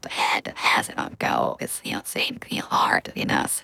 the head has it on go. It's, seeing hard,